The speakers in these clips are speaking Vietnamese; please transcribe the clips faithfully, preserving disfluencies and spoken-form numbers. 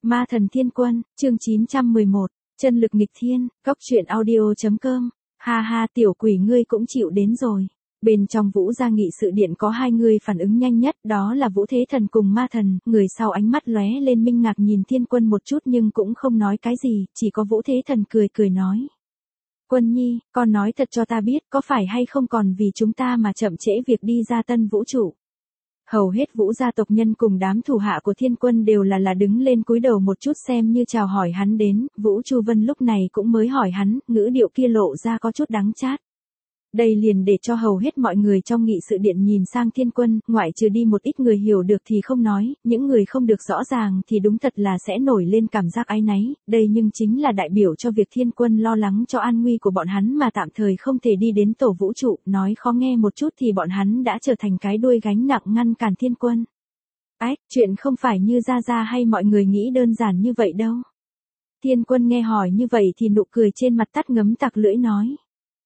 Ma thần thiên quân, chương chín trăm mười một, chân lực nghịch thiên, góc truyện audio.com, ha ha tiểu quỷ ngươi cũng chịu đến rồi. Bên trong Vũ gia nghị sự điện có hai người phản ứng nhanh nhất, đó là Vũ Thế Thần cùng Ma Thần, người sau ánh mắt lóe lên minh ngạc nhìn thiên quân một chút nhưng cũng không nói cái gì, chỉ có Vũ Thế Thần cười cười nói. Quân nhi, con nói thật cho ta biết có phải hay không còn vì chúng ta mà chậm trễ việc đi ra tân vũ trụ. Hầu hết Vũ gia tộc nhân cùng đám thủ hạ của thiên quân đều là là đứng lên cúi đầu một chút xem như chào hỏi hắn đến, Vũ Chu Vân lúc này cũng mới hỏi hắn, ngữ điệu kia lộ ra có chút đắng chát. Đây liền để cho hầu hết mọi người trong nghị sự điện nhìn sang thiên quân, ngoại trừ đi một ít người hiểu được thì không nói, những người không được rõ ràng thì đúng thật là sẽ nổi lên cảm giác áy náy, đây nhưng chính là đại biểu cho việc thiên quân lo lắng cho an nguy của bọn hắn mà tạm thời không thể đi đến tổ vũ trụ, nói khó nghe một chút thì bọn hắn đã trở thành cái đuôi gánh nặng ngăn cản thiên quân. Ách, chuyện không phải như Gia Gia hay mọi người nghĩ đơn giản như vậy đâu. Thiên quân nghe hỏi như vậy thì nụ cười trên mặt tắt ngấm tặc lưỡi nói.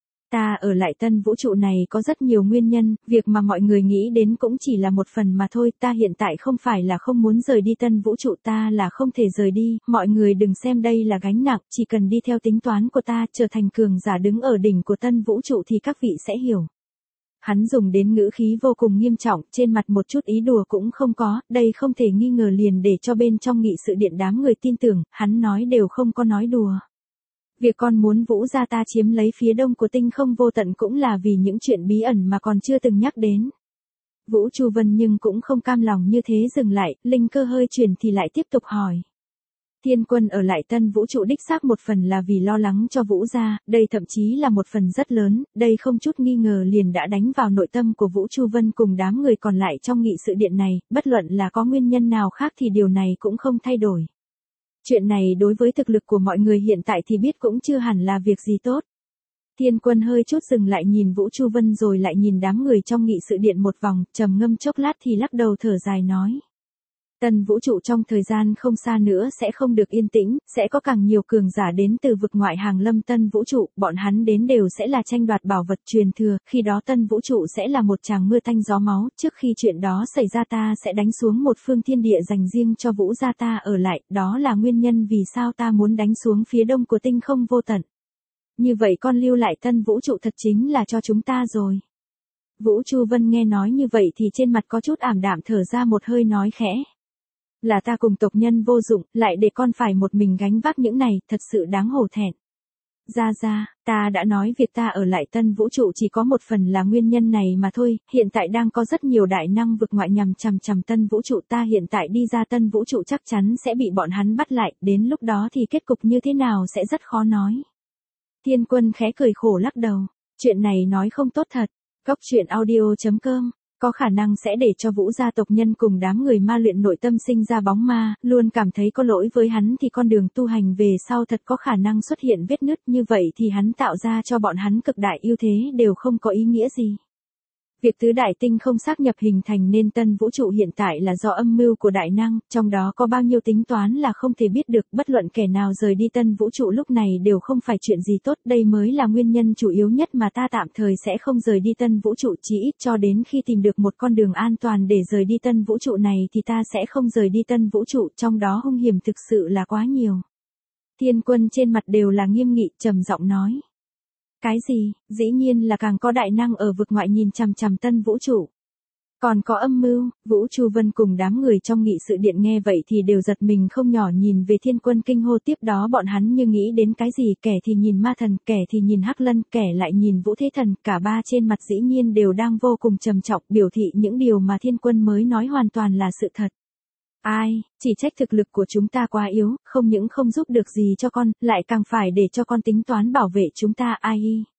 Ta ở lại tân vũ trụ này có rất nhiều nguyên nhân, việc mà mọi người nghĩ đến cũng chỉ là một phần mà thôi, ta hiện tại không phải là không muốn rời đi tân vũ trụ, ta là không thể rời đi, mọi người đừng xem đây là gánh nặng, chỉ cần đi theo tính toán của ta, trở thành cường giả đứng ở đỉnh của tân vũ trụ thì các vị sẽ hiểu. Hắn dùng đến ngữ khí vô cùng nghiêm trọng, trên mặt một chút ý đùa cũng không có, đây không thể nghi ngờ liền để cho bên trong nghị sự điện đám người tin tưởng, hắn nói đều không có nói đùa. Việc con muốn Vũ gia ta chiếm lấy phía đông của tinh không vô tận cũng là vì những chuyện bí ẩn mà còn chưa từng nhắc đến. Vũ Chu Vân nhưng cũng không cam lòng như thế dừng lại, linh cơ hơi chuyển thì lại tiếp tục hỏi. Thiên quân ở lại tân vũ trụ đích xác một phần là vì lo lắng cho Vũ gia, đây thậm chí là một phần rất lớn, đây không chút nghi ngờ liền đã đánh vào nội tâm của Vũ Chu Vân cùng đám người còn lại trong nghị sự điện này, bất luận là có nguyên nhân nào khác thì điều này cũng không thay đổi. Chuyện này đối với thực lực của mọi người hiện tại thì biết cũng chưa hẳn là việc gì tốt. Thiên quân hơi chút dừng lại nhìn Vũ Chu Vân rồi lại nhìn đám người trong nghị sự điện một vòng, trầm ngâm chốc lát thì lắc đầu thở dài nói. Tân vũ trụ trong thời gian không xa nữa sẽ không được yên tĩnh, sẽ có càng nhiều cường giả đến từ vực ngoại hàng lâm tân vũ trụ, bọn hắn đến đều sẽ là tranh đoạt bảo vật truyền thừa, khi đó tân vũ trụ sẽ là một tràng mưa tanh gió máu, trước khi chuyện đó xảy ra ta sẽ đánh xuống một phương thiên địa dành riêng cho Vũ gia ta ở lại, đó là nguyên nhân vì sao ta muốn đánh xuống phía đông của tinh không vô tận. Như vậy con lưu lại tân vũ trụ thật chính là cho chúng ta rồi. Vũ Chu Vân nghe nói như vậy thì trên mặt có chút ảm đạm thở ra một hơi nói khẽ. Là ta cùng tộc nhân vô dụng, lại để con phải một mình gánh vác những này, thật sự đáng hổ thẹn. Gia Gia, ta đã nói việc ta ở lại tân vũ trụ chỉ có một phần là nguyên nhân này mà thôi, hiện tại đang có rất nhiều đại năng vực ngoại nhằm chằm chằm tân vũ trụ, ta hiện tại đi ra tân vũ trụ chắc chắn sẽ bị bọn hắn bắt lại, đến lúc đó thì kết cục như thế nào sẽ rất khó nói. Thiên quân khẽ cười khổ lắc đầu, chuyện này nói không tốt thật, góc truyện audio.com. Có khả năng sẽ để cho Vũ gia tộc nhân cùng đám người ma luyện nội tâm sinh ra bóng ma, luôn cảm thấy có lỗi với hắn thì con đường tu hành về sau thật có khả năng xuất hiện vết nứt, như vậy thì hắn tạo ra cho bọn hắn cực đại ưu thế đều không có ý nghĩa gì. Việc tứ đại tinh không xác nhập hình thành nên tân vũ trụ hiện tại là do âm mưu của đại năng, trong đó có bao nhiêu tính toán là không thể biết được, bất luận kẻ nào rời đi tân vũ trụ lúc này đều không phải chuyện gì tốt, đây mới là nguyên nhân chủ yếu nhất mà ta tạm thời sẽ không rời đi tân vũ trụ, chỉ ít cho đến khi tìm được một con đường an toàn để rời đi tân vũ trụ này thì ta sẽ không rời đi tân vũ trụ, trong đó hung hiểm thực sự là quá nhiều. Thiên quân trên mặt đều là nghiêm nghị, trầm giọng nói. Cái gì, dĩ nhiên là càng có đại năng ở vực ngoại nhìn chằm chằm tân vũ trụ. Còn có âm mưu, Vũ Chu Vân cùng đám người trong nghị sự điện nghe vậy thì đều giật mình không nhỏ nhìn về thiên quân kinh hô, tiếp đó bọn hắn như nghĩ đến cái gì, kẻ thì nhìn ma thần, kẻ thì nhìn hắc lân, kẻ lại nhìn Vũ Thế Thần, cả ba trên mặt dĩ nhiên đều đang vô cùng trầm trọng, biểu thị những điều mà thiên quân mới nói hoàn toàn là sự thật. Ai, chỉ trách thực lực của chúng ta quá yếu, không những không giúp được gì cho con, lại càng phải để cho con tính toán bảo vệ chúng ta ai.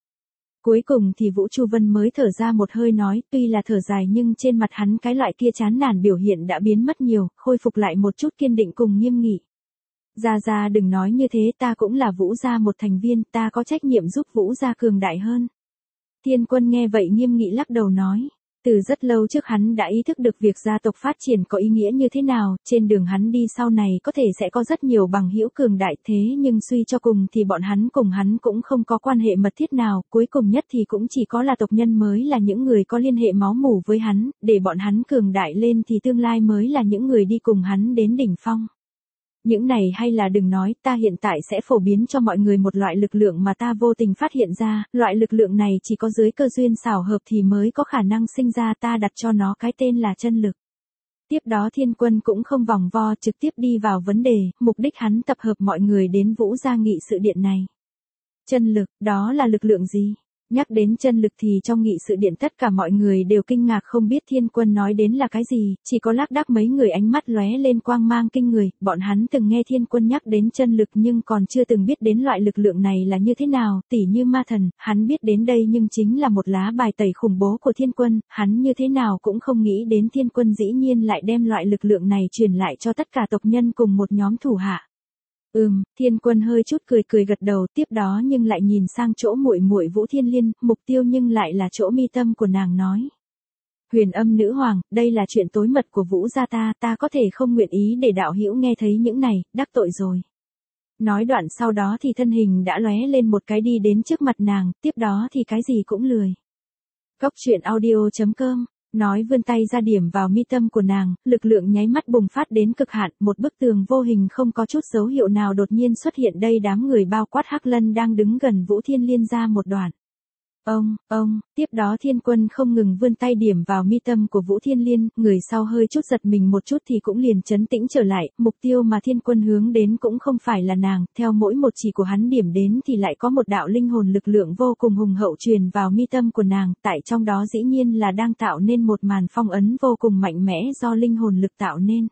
Cuối cùng thì Vũ Chu Vân mới thở ra một hơi nói, tuy là thở dài nhưng trên mặt hắn cái loại kia chán nản biểu hiện đã biến mất nhiều, khôi phục lại một chút kiên định cùng nghiêm nghị. Gia Gia đừng nói như thế, ta cũng là Vũ gia một thành viên, ta có trách nhiệm giúp Vũ gia cường đại hơn. Thiên quân nghe vậy nghiêm nghị lắc đầu nói. Từ rất lâu trước hắn đã ý thức được việc gia tộc phát triển có ý nghĩa như thế nào, trên đường hắn đi sau này có thể sẽ có rất nhiều bằng hữu cường đại, thế nhưng suy cho cùng thì bọn hắn cùng hắn cũng không có quan hệ mật thiết nào, cuối cùng nhất thì cũng chỉ có là tộc nhân mới là những người có liên hệ máu mủ với hắn, để bọn hắn cường đại lên thì tương lai mới là những người đi cùng hắn đến đỉnh phong. Những này hay là đừng nói, ta hiện tại sẽ phổ biến cho mọi người một loại lực lượng mà ta vô tình phát hiện ra, loại lực lượng này chỉ có dưới cơ duyên xảo hợp thì mới có khả năng sinh ra, ta đặt cho nó cái tên là chân lực. Tiếp đó Thiên Quân cũng không vòng vo, trực tiếp đi vào vấn đề, mục đích hắn tập hợp mọi người đến Vũ Gia nghị sự điện này. Chân lực, đó là lực lượng gì? Nhắc đến chân lực thì trong nghị sự điện tất cả mọi người đều kinh ngạc không biết Thiên Quân nói đến là cái gì, chỉ có lác đác mấy người ánh mắt lóe lên quang mang kinh người, bọn hắn từng nghe Thiên Quân nhắc đến chân lực nhưng còn chưa từng biết đến loại lực lượng này là như thế nào, tỉ như ma thần, hắn biết đến đây nhưng chính là một lá bài tẩy khủng bố của Thiên Quân, hắn như thế nào cũng không nghĩ đến Thiên Quân dĩ nhiên lại đem loại lực lượng này truyền lại cho tất cả tộc nhân cùng một nhóm thủ hạ. Ừm, Thiên Quân hơi chút cười cười gật đầu, tiếp đó nhưng lại nhìn sang chỗ muội muội Vũ Thiên Liên, mục tiêu nhưng lại là chỗ mi tâm của nàng nói. Huyền Âm nữ hoàng, đây là chuyện tối mật của Vũ gia ta, ta có thể không nguyện ý để đạo hữu nghe thấy những này, đắc tội rồi. Nói đoạn sau đó thì thân hình đã lóe lên một cái đi đến trước mặt nàng, tiếp đó thì cái gì cũng lười. Cốc truyện audio chấm com nói vươn tay ra điểm vào mi tâm của nàng, lực lượng nháy mắt bùng phát đến cực hạn, một bức tường vô hình không có chút dấu hiệu nào đột nhiên xuất hiện đây đám người bao quát Hắc Lân đang đứng gần Vũ Thiên Liên ra một đoạn. Ông, ông, tiếp đó Thiên Quân không ngừng vươn tay điểm vào mi tâm của Vũ Thiên Liên, người sau hơi chút giật mình một chút thì cũng liền trấn tĩnh trở lại, mục tiêu mà Thiên Quân hướng đến cũng không phải là nàng, theo mỗi một chỉ của hắn điểm đến thì lại có một đạo linh hồn lực lượng vô cùng hùng hậu truyền vào mi tâm của nàng, tại trong đó dĩ nhiên là đang tạo nên một màn phong ấn vô cùng mạnh mẽ do linh hồn lực tạo nên.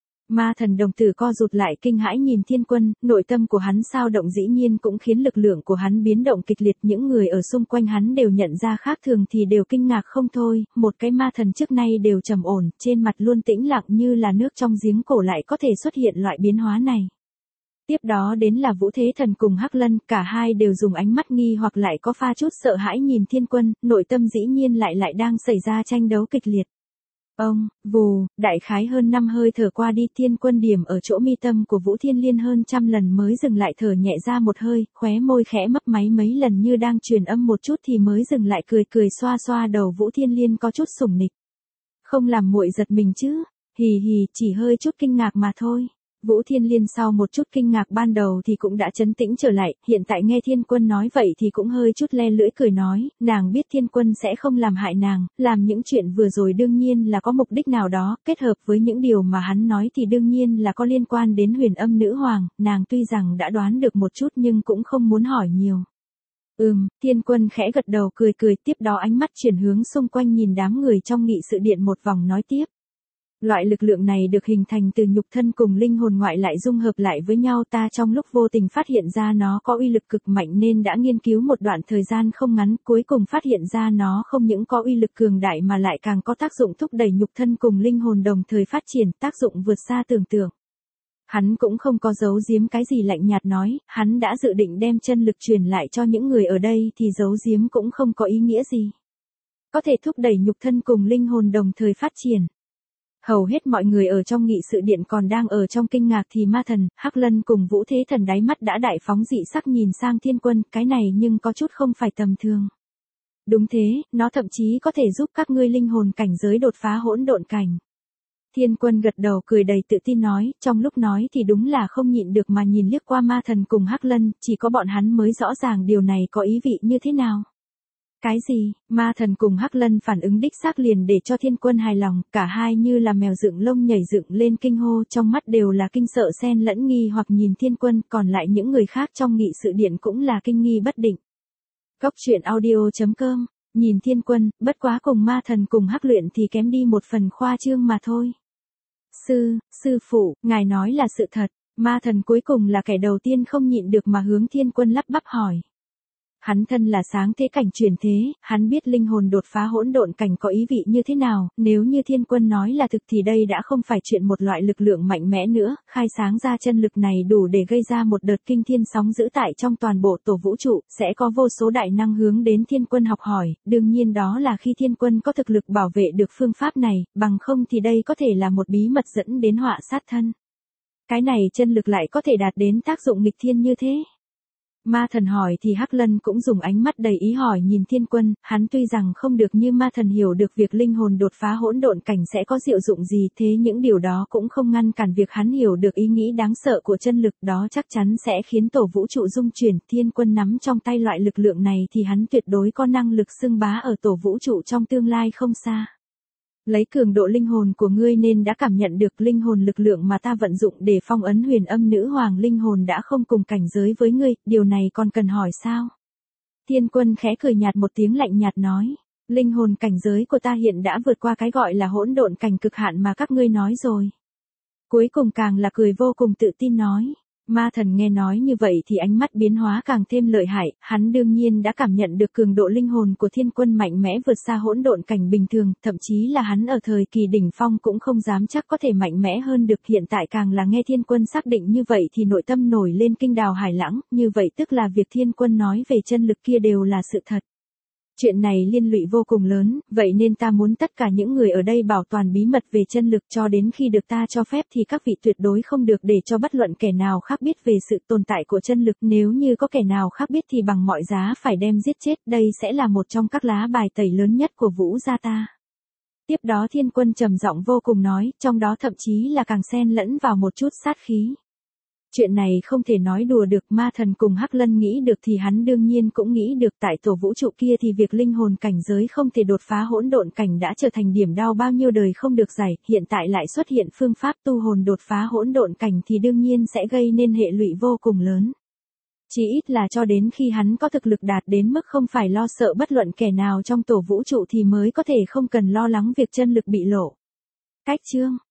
Ma thần đồng tử co rụt lại kinh hãi nhìn Thiên Quân, nội tâm của hắn sao động dĩ nhiên cũng khiến lực lượng của hắn biến động kịch liệt, những người ở xung quanh hắn đều nhận ra khác thường thì đều kinh ngạc không thôi, một cái ma thần trước nay đều trầm ổn, trên mặt luôn tĩnh lặng như là nước trong giếng cổ lại có thể xuất hiện loại biến hóa này. Tiếp đó đến là Vũ Thế Thần cùng Hắc Lân, cả hai đều dùng ánh mắt nghi hoặc lại có pha chút sợ hãi nhìn Thiên Quân, nội tâm dĩ nhiên lại lại đang xảy ra tranh đấu kịch liệt. Ông, vù, đại khái hơn năm hơi thở qua đi, Thiên Quân điểm ở chỗ mi tâm của Vũ Thiên Liên hơn trăm lần mới dừng lại, thở nhẹ ra một hơi, khóe môi khẽ mấp máy mấy lần như đang truyền âm một chút thì mới dừng lại, cười cười xoa xoa đầu Vũ Thiên Liên có chút sủng nịch. Không làm muội giật mình chứ, hì hì, chỉ hơi chút kinh ngạc mà thôi. Vũ Thiên Liên sau một chút kinh ngạc ban đầu thì cũng đã trấn tĩnh trở lại, hiện tại nghe Thiên Quân nói vậy thì cũng hơi chút le lưỡi cười nói, nàng biết Thiên Quân sẽ không làm hại nàng, làm những chuyện vừa rồi đương nhiên là có mục đích nào đó, kết hợp với những điều mà hắn nói thì đương nhiên là có liên quan đến Huyền Âm nữ hoàng, nàng tuy rằng đã đoán được một chút nhưng cũng không muốn hỏi nhiều. Ừm, Thiên Quân khẽ gật đầu cười cười, tiếp đó ánh mắt chuyển hướng xung quanh nhìn đám người trong nghị sự điện một vòng nói tiếp. Loại lực lượng này được hình thành từ nhục thân cùng linh hồn ngoại lại dung hợp lại với nhau, ta trong lúc vô tình phát hiện ra nó có uy lực cực mạnh nên đã nghiên cứu một đoạn thời gian không ngắn, cuối cùng phát hiện ra nó không những có uy lực cường đại mà lại càng có tác dụng thúc đẩy nhục thân cùng linh hồn đồng thời phát triển, tác dụng vượt xa tưởng tượng. Hắn cũng không có giấu giếm cái gì, lạnh nhạt nói, hắn đã dự định đem chân lực truyền lại cho những người ở đây thì giấu giếm cũng không có ý nghĩa gì. Có thể thúc đẩy nhục thân cùng linh hồn đồng thời phát triển. Hầu hết mọi người ở trong nghị sự điện còn đang ở trong kinh ngạc thì ma thần, Hắc Lân cùng Vũ Thế Thần đáy mắt đã đại phóng dị sắc nhìn sang Thiên Quân, cái này nhưng có chút không phải tầm thường. Đúng thế, nó thậm chí có thể giúp các ngươi linh hồn cảnh giới đột phá hỗn độn cảnh. Thiên Quân gật đầu cười đầy tự tin nói, trong lúc nói thì đúng là không nhịn được mà nhìn liếc qua ma thần cùng Hắc Lân, chỉ có bọn hắn mới rõ ràng điều này có ý vị như thế nào. Cái gì? Ma thần cùng Hắc Lân phản ứng đích xác liền để cho Thiên Quân hài lòng, cả hai như là mèo dựng lông nhảy dựng lên kinh hô, trong mắt đều là kinh sợ xen lẫn nghi hoặc nhìn Thiên Quân, còn lại những người khác trong nghị sự điện cũng là kinh nghi bất định. Cốc truyện audio chấm com, nhìn Thiên Quân, bất quá cùng ma thần cùng Hắc luyện thì kém đi một phần khoa trương mà thôi. Sư, sư phụ, ngài nói là sự thật, ma thần cuối cùng là kẻ đầu tiên không nhịn được mà hướng Thiên Quân lắp bắp hỏi. Hắn thân là sáng thế cảnh truyền thế, hắn biết linh hồn đột phá hỗn độn cảnh có ý vị như thế nào, nếu như Thiên Quân nói là thực thì đây đã không phải chuyện một loại lực lượng mạnh mẽ nữa, khai sáng ra chân lực này đủ để gây ra một đợt kinh thiên sóng dữ tại trong toàn bộ tổ vũ trụ, sẽ có vô số đại năng hướng đến Thiên Quân học hỏi, đương nhiên đó là khi Thiên Quân có thực lực bảo vệ được phương pháp này, bằng không thì đây có thể là một bí mật dẫn đến họa sát thân. Cái này chân lực lại có thể đạt đến tác dụng nghịch thiên như thế. Ma thần hỏi thì Hắc Lân cũng dùng ánh mắt đầy ý hỏi nhìn Thiên Quân, hắn tuy rằng không được như ma thần hiểu được việc linh hồn đột phá hỗn độn cảnh sẽ có diệu dụng gì, thế những điều đó cũng không ngăn cản việc hắn hiểu được ý nghĩ đáng sợ của chân lực, đó chắc chắn sẽ khiến tổ vũ trụ rung chuyển. Thiên Quân nắm trong tay loại lực lượng này thì hắn tuyệt đối có năng lực xưng bá ở tổ vũ trụ trong tương lai không xa. Lấy cường độ linh hồn của ngươi nên đã cảm nhận được linh hồn lực lượng mà ta vận dụng để phong ấn Huyền Âm Nữ Hoàng linh hồn đã không cùng cảnh giới với ngươi, điều này còn cần hỏi sao? Thiên Quân khẽ cười nhạt một tiếng lạnh nhạt nói, linh hồn cảnh giới của ta hiện đã vượt qua cái gọi là hỗn độn cảnh cực hạn mà các ngươi nói rồi. Cuối cùng càng là cười vô cùng tự tin nói. Ma thần nghe nói như vậy thì ánh mắt biến hóa càng thêm lợi hại, hắn đương nhiên đã cảm nhận được cường độ linh hồn của Thiên Quân mạnh mẽ vượt xa hỗn độn cảnh bình thường, thậm chí là hắn ở thời kỳ đỉnh phong cũng không dám chắc có thể mạnh mẽ hơn được, hiện tại càng là nghe Thiên Quân xác định như vậy thì nội tâm nổi lên kinh đào hải lãng, như vậy tức là việc Thiên Quân nói về chân lực kia đều là sự thật. Chuyện này liên lụy vô cùng lớn, vậy nên ta muốn tất cả những người ở đây bảo toàn bí mật về chân lực cho đến khi được ta cho phép thì các vị tuyệt đối không được để cho bất luận kẻ nào khác biết về sự tồn tại của chân lực, nếu như có kẻ nào khác biết thì bằng mọi giá phải đem giết chết, đây sẽ là một trong các lá bài tẩy lớn nhất của Vũ gia ta. Tiếp đó Thiên Quân trầm giọng vô cùng nói, trong đó thậm chí là càng xen lẫn vào một chút sát khí. Chuyện này không thể nói đùa được, ma thần cùng Hắc Lân nghĩ được thì hắn đương nhiên cũng nghĩ được, tại tổ vũ trụ kia thì việc linh hồn cảnh giới không thể đột phá hỗn độn cảnh đã trở thành điểm đau bao nhiêu đời không được giải, hiện tại lại xuất hiện phương pháp tu hồn đột phá hỗn độn cảnh thì đương nhiên sẽ gây nên hệ lụy vô cùng lớn. Chỉ ít là cho đến khi hắn có thực lực đạt đến mức không phải lo sợ bất luận kẻ nào trong tổ vũ trụ thì mới có thể không cần lo lắng việc chân lực bị lộ. Cách chương